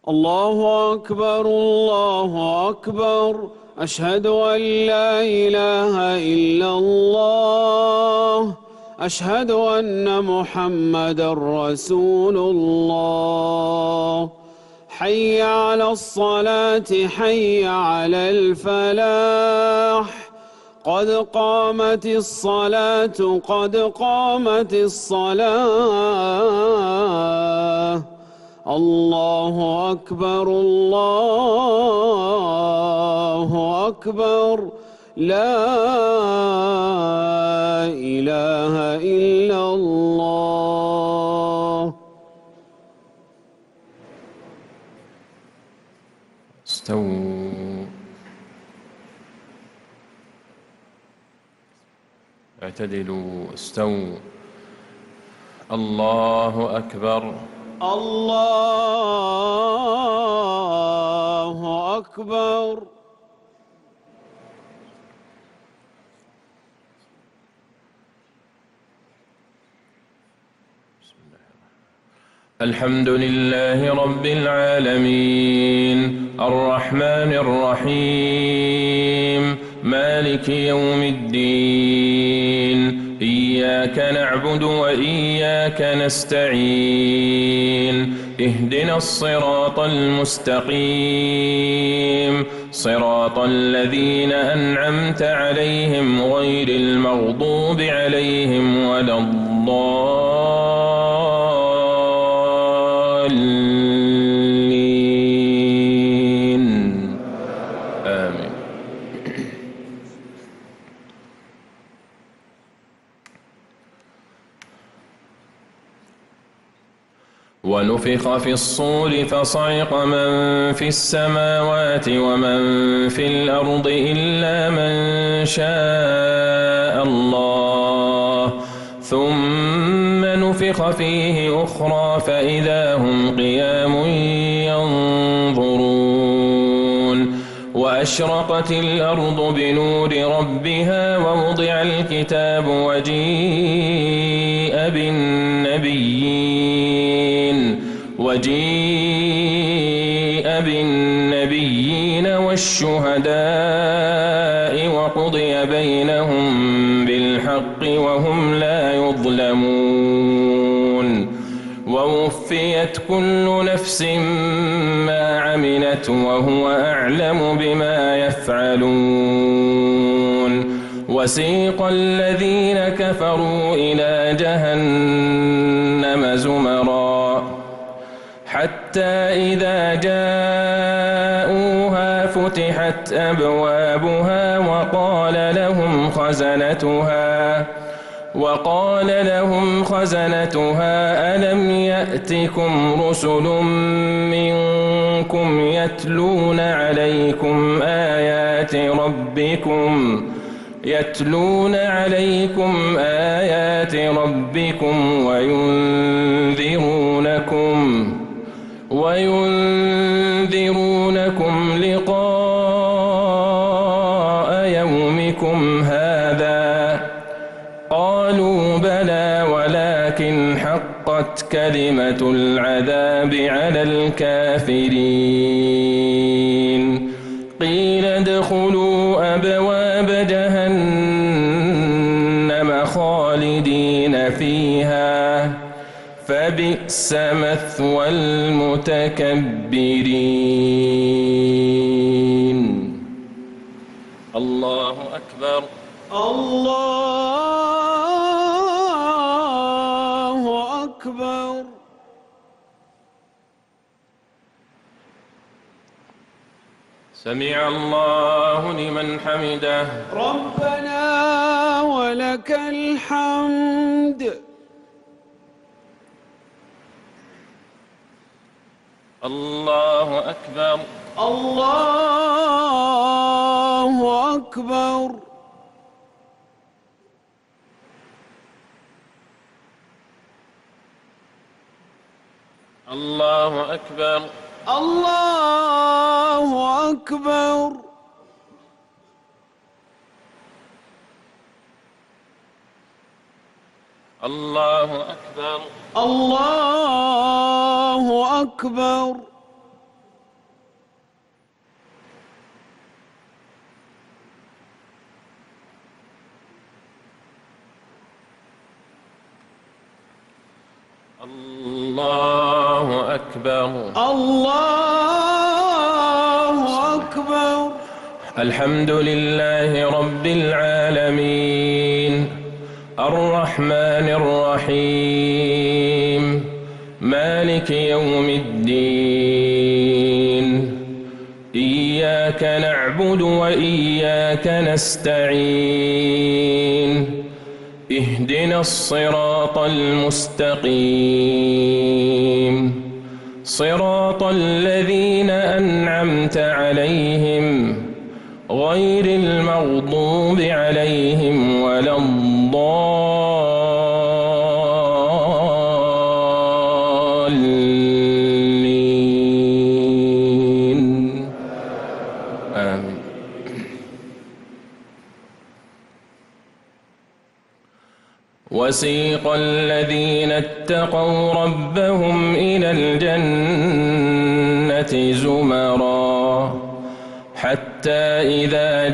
الله أكبر الله أكبر أشهد أن لا إله إلا الله أشهد أن محمدًا رسول الله حي على الصلاة حي على الفلاح قد قامت الصلاة قد قامت الصلاة الله أكبر الله أكبر لا إله إلا الله. استووا اعتدلوا استووا. الله أكبر الله أكبر. الحمد لله رب العالمين الرحمن الرحيم مالك يوم الدين إياك نعبد وإياك نستعين اهدنا الصراط المستقيم صراط الذين أنعمت عليهم غير المغضوب عليهم ولا الضالين آمين. ونفخ في الصور فصعق من في السماوات ومن في الأرض إلا من شاء الله ثم نفخ فيه أخرى فإذا هم قيام ينظرون وأشرقت الأرض بنور ربها ووضع الكتاب وجيء بالنبيين والشهداء وقضي بينهم بالحق وهم لا يظلمون ووفيت كل نفس ما عملت وهو أعلم بما يفعلون وسيق الذين كفروا إلى جهنم زمرًا حتى إذا جاءوها فتحت أبوابها وقال لهم خزنتها ألم يأتكم رسل منكم يتلون عليكم آيات ربكم وينذرونكم لقاء يومكم هذا قالوا بلى ولكن حقت كلمة العذاب على الكافرين قيل ادخلوا أبواب جهنم خالدين فيها فبئس مثوى المتكبرين. الله أكبر. الله أكبر. سمع الله لمن حمده. ربنا ولك الحمد. الله أكبر. الله أكبر. الله أكبر. الله أكبر. الله أكبر. الله أكبر. أكبر. الله أكبر. الحمد لله رب العالمين الرحمن الرحيم مالك يوم الدين إياك نعبد وإياك نستعين اهدنا الصراط المستقيم صراط الذين أنعمت عليهم غير المغضوب عليهم ولا الضالين آمين. وسيق الذين اتقوا ربهم إلى الجنة زمرًا حتى إذا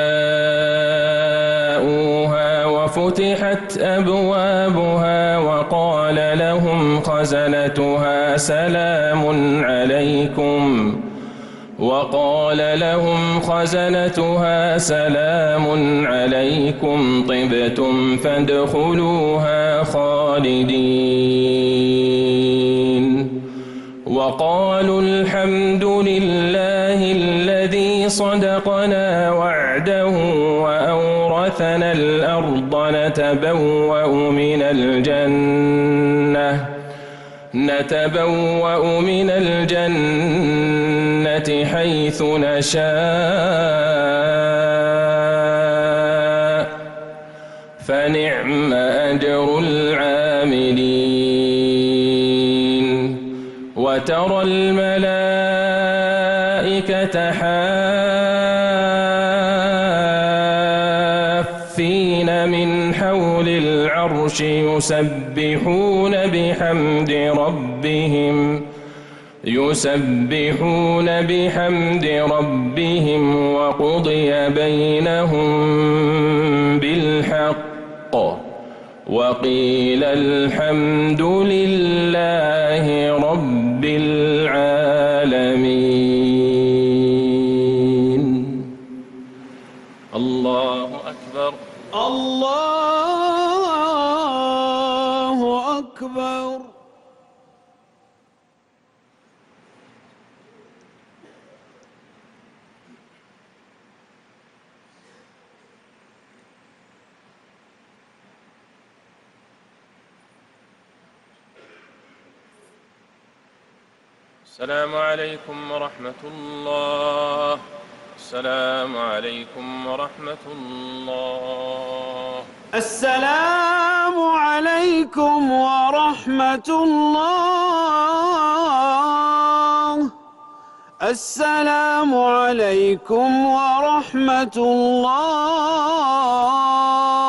جاءوها وفتحت أبوابها وقال لهم خزنتها سلام عليكم طبتم فادخلوها خالدين وقالوا الحمد لله الذي صدقنا وعده وأورثنا الأرض نتبوأ من الجنة حيث نشاء فنعم أجر العاملين وترى الملائكة حافين من حول العرش يسبحون بحمد ربهم وقضي بينهم بالحق وقيل الحمد لله رب العالمين. الله أكبر. الله أكبر. السلام عليكم ورحمة الله. السلام عليكم ورحمة الله. السلام عليكم ورحمة الله. السلام عليكم ورحمة الله.